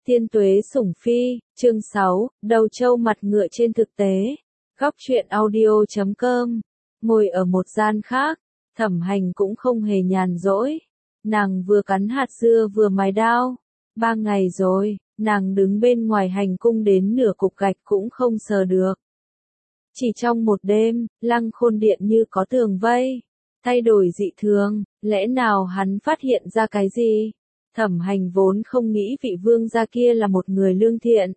Tiên tuế sủng phi, chương 6, đầu trâu mặt ngựa trên thực tế. Góc truyện audio.com. Ngồi ở một gian khác, Thẩm Hành cũng không hề nhàn rỗi. Nàng vừa cắn hạt dưa vừa mài đao. 3 ngày rồi, nàng đứng bên ngoài hành cung đến nửa cục gạch cũng không sờ được. Chỉ trong một đêm, Lăng Khôn Điện như có tường vây, thay đổi dị thường, lẽ nào hắn phát hiện ra cái gì? Thẩm Hành vốn không nghĩ vị vương gia kia là một người lương thiện.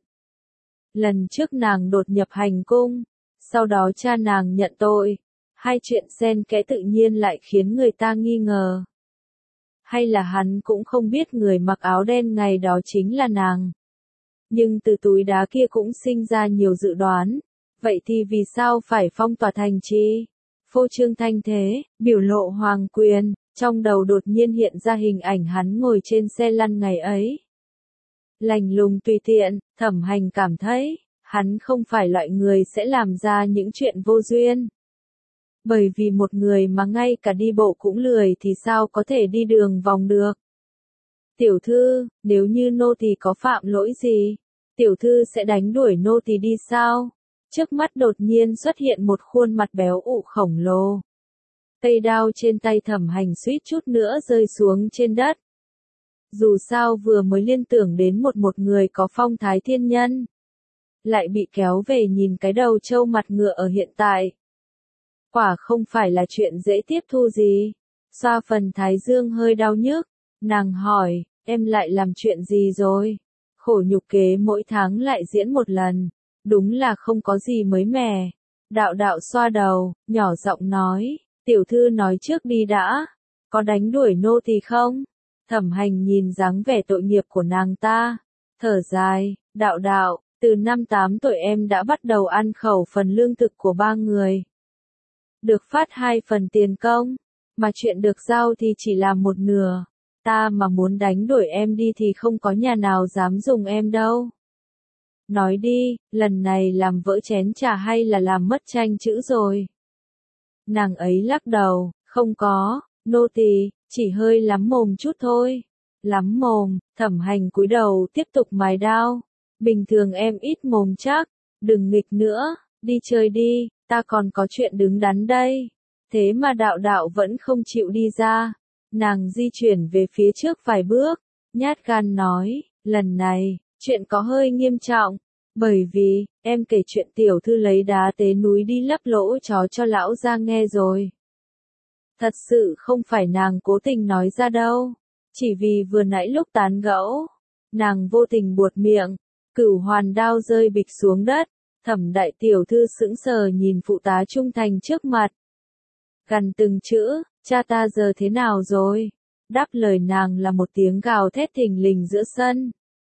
Lần trước nàng đột nhập hành cung, sau đó cha nàng nhận tội, hai chuyện xen kẽ tự nhiên lại khiến người ta nghi ngờ. Hay là hắn cũng không biết người mặc áo đen ngày đó chính là nàng. Nhưng từ túi đá kia cũng sinh ra nhiều dự đoán, vậy thì vì sao phải phong tỏa thành trì? Phô trương thanh thế, biểu lộ hoàng quyền. Trong đầu đột nhiên hiện ra hình ảnh hắn ngồi trên xe lăn ngày ấy. Lạnh lùng tùy tiện, Thẩm Hành cảm thấy, hắn không phải loại người sẽ làm ra những chuyện vô duyên. Bởi vì một người mà ngay cả đi bộ cũng lười thì sao có thể đi đường vòng được. Tiểu thư, nếu như nô tỳ có phạm lỗi gì, tiểu thư sẽ đánh đuổi nô tỳ đi sao? Trước mắt đột nhiên xuất hiện một khuôn mặt béo ụ khổng lồ. Cây đao trên tay Thẩm Hành suýt chút nữa rơi xuống trên đất. Dù sao vừa mới liên tưởng đến một người có phong thái thiên nhân, lại bị kéo về nhìn cái đầu trâu mặt ngựa ở hiện tại. Quả không phải là chuyện dễ tiếp thu gì. Xoa phần thái dương hơi đau nhức, nàng hỏi, em lại làm chuyện gì rồi? Khổ nhục kế mỗi tháng lại diễn một lần, đúng là không có gì mới mẻ. Đạo đạo xoa đầu, nhỏ giọng nói. Tiểu thư nói trước đi đã, có đánh đuổi nô tỳ không? Thẩm Hành nhìn dáng vẻ tội nghiệp của nàng ta, thở dài, đạo đạo, từ năm 8 tuổi em đã bắt đầu ăn khẩu phần lương thực của 3 người. Được phát 2 phần tiền công, mà chuyện được giao thì chỉ làm một nửa. Ta mà muốn đánh đuổi em đi thì không có nhà nào dám dùng em đâu. Nói đi, lần này làm vỡ chén trà hay là làm mất tranh chữ rồi? Nàng ấy lắc đầu, không có, nô tỳ chỉ hơi lắm mồm chút thôi. Lắm mồm, Thẩm Hành cúi đầu tiếp tục mài đao. Bình thường em ít mồm chắc, đừng nghịch nữa, đi chơi đi, ta còn có chuyện đứng đắn đây. Thế mà đạo đạo vẫn không chịu đi ra. Nàng di chuyển về phía trước vài bước, nhát gan nói, lần này, chuyện có hơi nghiêm trọng. Bởi vì, em kể chuyện tiểu thư lấy đá tế núi đi lấp lỗ chó cho lão gia nghe rồi. Thật sự không phải nàng cố tình nói ra đâu. Chỉ vì vừa nãy lúc tán gẫu, nàng vô tình buột miệng, Cửu Hoàn đao rơi bịch xuống đất. Thẩm đại tiểu thư sững sờ nhìn phụ tá trung thành trước mặt. Gần từng chữ, cha ta giờ thế nào rồi? Đáp lời nàng là một tiếng gào thét thình lình giữa sân.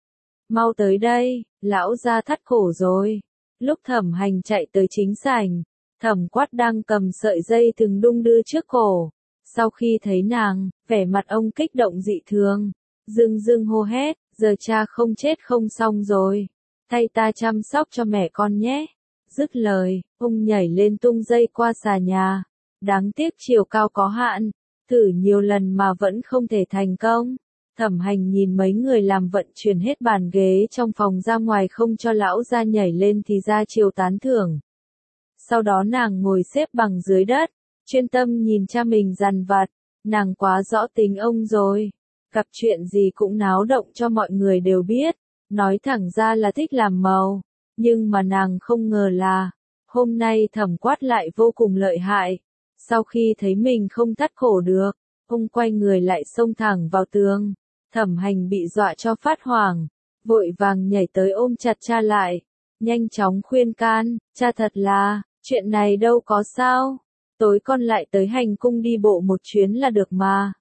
Mau tới đây, lão gia thắt cổ rồi. Lúc Thẩm Hành chạy tới chính sảnh, Thẩm Quát đang cầm sợi dây thừng đung đưa trước cổ. Sau khi thấy nàng, vẻ mặt ông kích động dị thường, dưng hô hét, giờ cha không chết không xong rồi. Thay ta chăm sóc cho mẹ con nhé. Dứt lời, ông nhảy lên tung dây qua xà nhà. Đáng tiếc chiều cao có hạn, thử nhiều lần mà vẫn không thể thành công. Thẩm Hành nhìn mấy người làm vận chuyển hết bàn ghế trong phòng ra ngoài không cho lão gia nhảy lên thì ra chiều tán thưởng. Sau đó nàng ngồi xếp bằng dưới đất, chuyên tâm nhìn cha mình dằn vặt, nàng quá rõ tính ông rồi. Gặp chuyện gì cũng náo động cho mọi người đều biết, nói thẳng ra là thích làm màu, nhưng mà nàng không ngờ là, hôm nay Thẩm Quát lại vô cùng lợi hại. Sau khi thấy mình không thắt cổ được, ông quay người lại xông thẳng vào tường. Thẩm Hành bị dọa cho phát hoảng, vội vàng nhảy tới ôm chặt cha lại, nhanh chóng khuyên can, cha thật là, chuyện này đâu có sao, tối con lại tới hành cung đi bộ một chuyến là được mà.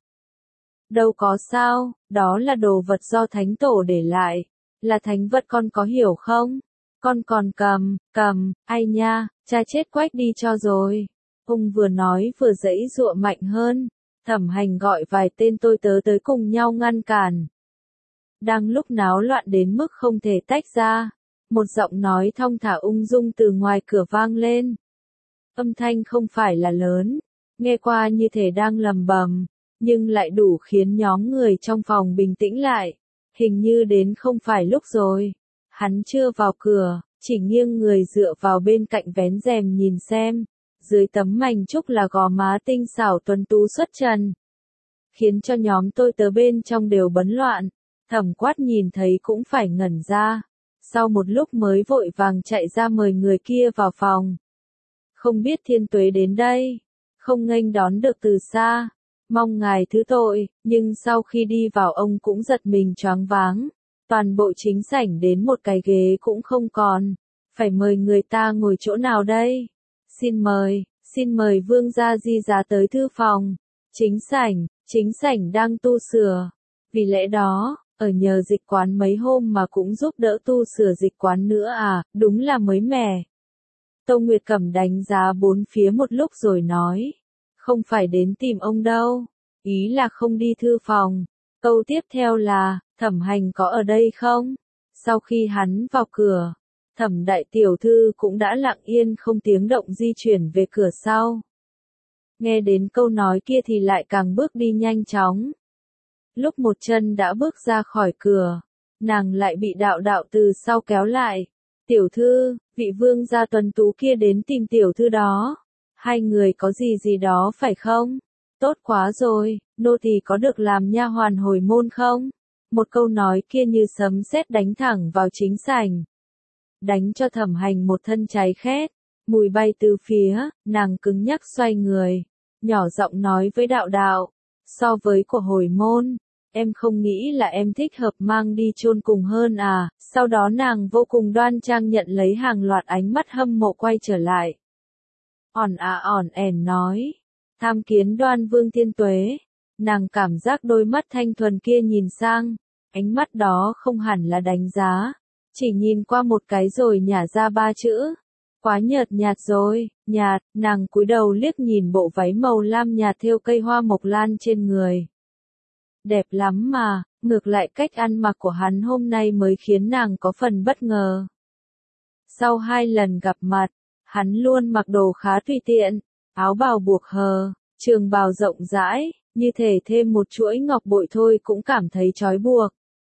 Đâu có sao, đó là đồ vật do thánh tổ để lại, là thánh vật con có hiểu không? Con còn cầm, ai nha, cha chết quách đi cho rồi. Ông vừa nói vừa giãy giụa mạnh hơn. Thẩm Hành gọi vài tên tôi tớ tới cùng nhau ngăn cản. Đang lúc náo loạn đến mức không thể tách ra, một giọng nói thong thả ung dung từ ngoài cửa vang lên. Âm thanh không phải là lớn, nghe qua như thể đang lầm bầm, nhưng lại đủ khiến nhóm người trong phòng bình tĩnh lại. hình như đến không phải lúc rồi. Hắn chưa vào cửa, chỉ nghiêng người dựa vào bên cạnh vén rèm nhìn xem, dưới tấm mành trúc là gò má tinh xảo tuấn tú xuất trần, khiến cho nhóm tôi tớ bên trong đều bấn loạn. Thẩm Quát nhìn thấy cũng phải ngẩn ra, sau một lúc mới vội vàng chạy ra mời người kia vào phòng. Không biết Thiên Tuế đến đây, không nghênh đón được từ xa, mong ngài thứ tội, nhưng sau khi đi vào ông cũng giật mình choáng váng, toàn bộ chính sảnh đến một cái ghế cũng không còn, phải mời người ta ngồi chỗ nào đây? Xin mời vương gia di giá tới thư phòng. Chính sảnh đang tu sửa, vì lẽ đó, ở nhờ dịch quán mấy hôm mà cũng giúp đỡ tu sửa dịch quán nữa à, đúng là mới mẻ. Tô Nguyệt Cẩm đánh giá bốn phía một lúc rồi nói, không phải đến tìm ông đâu, ý là không đi thư phòng. Câu tiếp theo là, Thẩm Hành có ở đây không? Sau khi hắn vào cửa, Thẩm đại tiểu thư cũng đã lặng yên không tiếng động di chuyển về cửa sau. Nghe đến câu nói kia thì lại càng bước đi nhanh chóng. Lúc một chân đã bước ra khỏi cửa, nàng lại bị đạo đạo từ sau kéo lại. Tiểu thư, vị vương gia tuấn tú kia đến tìm tiểu thư đó. Hai người có gì đó phải không? Tốt quá rồi, nô tỳ có được làm nha hoàn hồi môn không? Một câu nói kia như sấm sét đánh thẳng vào chính sảnh. Đánh cho Thẩm Hành một thân cháy khét, mùi bay từ phía, nàng cứng nhắc xoay người, nhỏ giọng nói với đạo đạo, so với của hồi môn, em không nghĩ là em thích hợp mang đi chôn cùng hơn à, sau đó nàng vô cùng đoan trang nhận lấy hàng loạt ánh mắt hâm mộ quay trở lại. Ỏn ẻn nói, tham kiến Đoan Vương Thiên Tuế, nàng cảm giác đôi mắt thanh thuần kia nhìn sang, ánh mắt đó không hẳn là đánh giá, chỉ nhìn qua một cái rồi nhả ra ba chữ. Quá nhợt nhạt rồi, nàng cúi đầu liếc nhìn bộ váy màu lam nhạt thêu cây hoa mộc lan trên người. Đẹp lắm mà, ngược lại cách ăn mặc của hắn hôm nay mới khiến nàng có phần bất ngờ. Sau 2 lần gặp mặt, hắn luôn mặc đồ khá tùy tiện, áo bào buộc hờ, trường bào rộng rãi, như thể thêm một chuỗi ngọc bội thôi cũng cảm thấy trói buộc.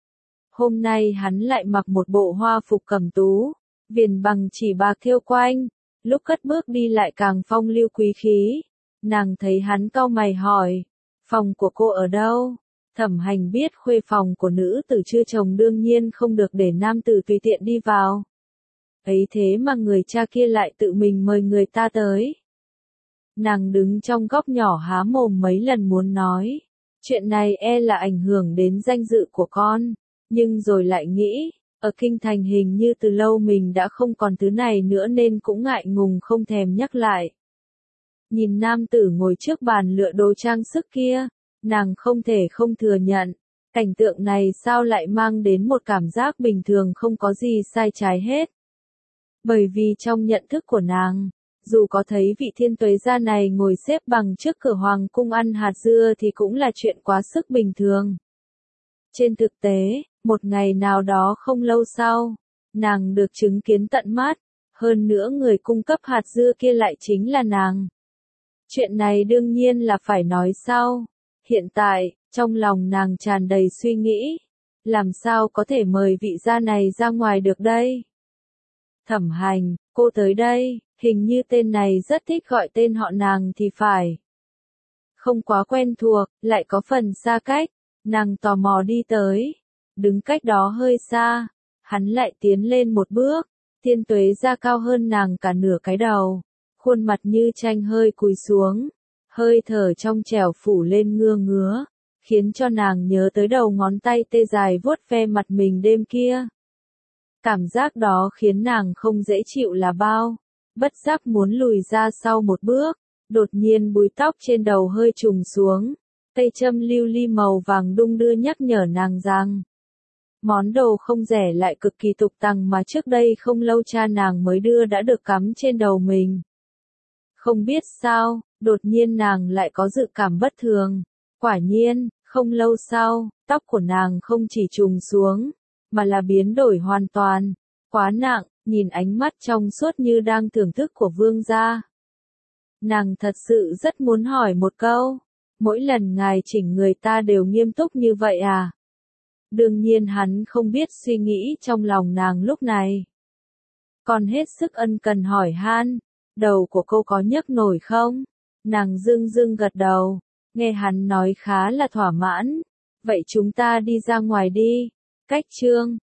Hôm nay hắn lại mặc một bộ hoa phục cẩm tú, viền bằng chỉ bạc thêu quanh, lúc cất bước đi lại càng phong lưu quý khí. Nàng thấy hắn cau mày hỏi, phòng của cô ở đâu? Thẩm Hành biết khuê phòng của nữ tử chưa chồng đương nhiên không được để nam tử tùy tiện đi vào. Ấy thế mà người cha kia lại tự mình mời người ta tới. Nàng đứng trong góc nhỏ há mồm mấy lần muốn nói, chuyện này e là ảnh hưởng đến danh dự của con, nhưng rồi lại nghĩ, ở kinh thành hình như từ lâu mình đã không còn thứ này nữa nên cũng ngại ngùng không thèm nhắc lại. Nhìn nam tử ngồi trước bàn lựa đồ trang sức kia, nàng không thể không thừa nhận, cảnh tượng này sao lại mang đến một cảm giác bình thường không có gì sai trái hết. Bởi vì trong nhận thức của nàng, dù có thấy vị Thiên Tuế gia này ngồi xếp bằng trước cửa hoàng cung ăn hạt dưa thì cũng là chuyện quá sức bình thường. Trên thực tế, một ngày nào đó không lâu sau, nàng được chứng kiến tận mắt, hơn nữa người cung cấp hạt dưa kia lại chính là nàng. Chuyện này đương nhiên là phải nói sau. Hiện tại, trong lòng nàng tràn đầy suy nghĩ, làm sao có thể mời vị gia này ra ngoài được đây? Thẩm Hành, cô tới đây, hình như tên này rất thích gọi tên họ nàng thì phải. Không quá quen thuộc, lại có phần xa cách, nàng tò mò đi tới, đứng cách đó hơi xa, hắn lại tiến lên một bước, Thiên Tuế gia cao hơn nàng cả nửa cái đầu, khuôn mặt như tranh hơi cúi xuống, hơi thở trong trẻo phủ lên ngứa, khiến cho nàng nhớ tới đầu ngón tay tê dài vuốt ve mặt mình đêm kia. Cảm giác đó khiến nàng không dễ chịu là bao, bất giác muốn lùi ra sau một bước, đột nhiên búi tóc trên đầu hơi trùng xuống, cây châm lưu ly màu vàng đung đưa nhắc nhở nàng rằng, món đồ không rẻ lại cực kỳ tục tằng mà trước đây không lâu cha nàng mới đưa đã được cắm trên đầu mình. Không biết sao, đột nhiên nàng lại có dự cảm bất thường. Quả nhiên, không lâu sau, tóc của nàng không chỉ trùng xuống, mà là biến đổi hoàn toàn. Quá nặng, nhìn ánh mắt trong suốt như đang thưởng thức của vương gia. Nàng thật sự rất muốn hỏi một câu. Mỗi lần ngài chỉnh người ta đều nghiêm túc như vậy à? Đương nhiên hắn không biết suy nghĩ trong lòng nàng lúc này. Còn hết sức ân cần hỏi han, đầu của cô có nhức nổi không? Nàng dưng dưng gật đầu, nghe hắn nói khá là thỏa mãn. Vậy chúng ta đi ra ngoài đi. Cách Trương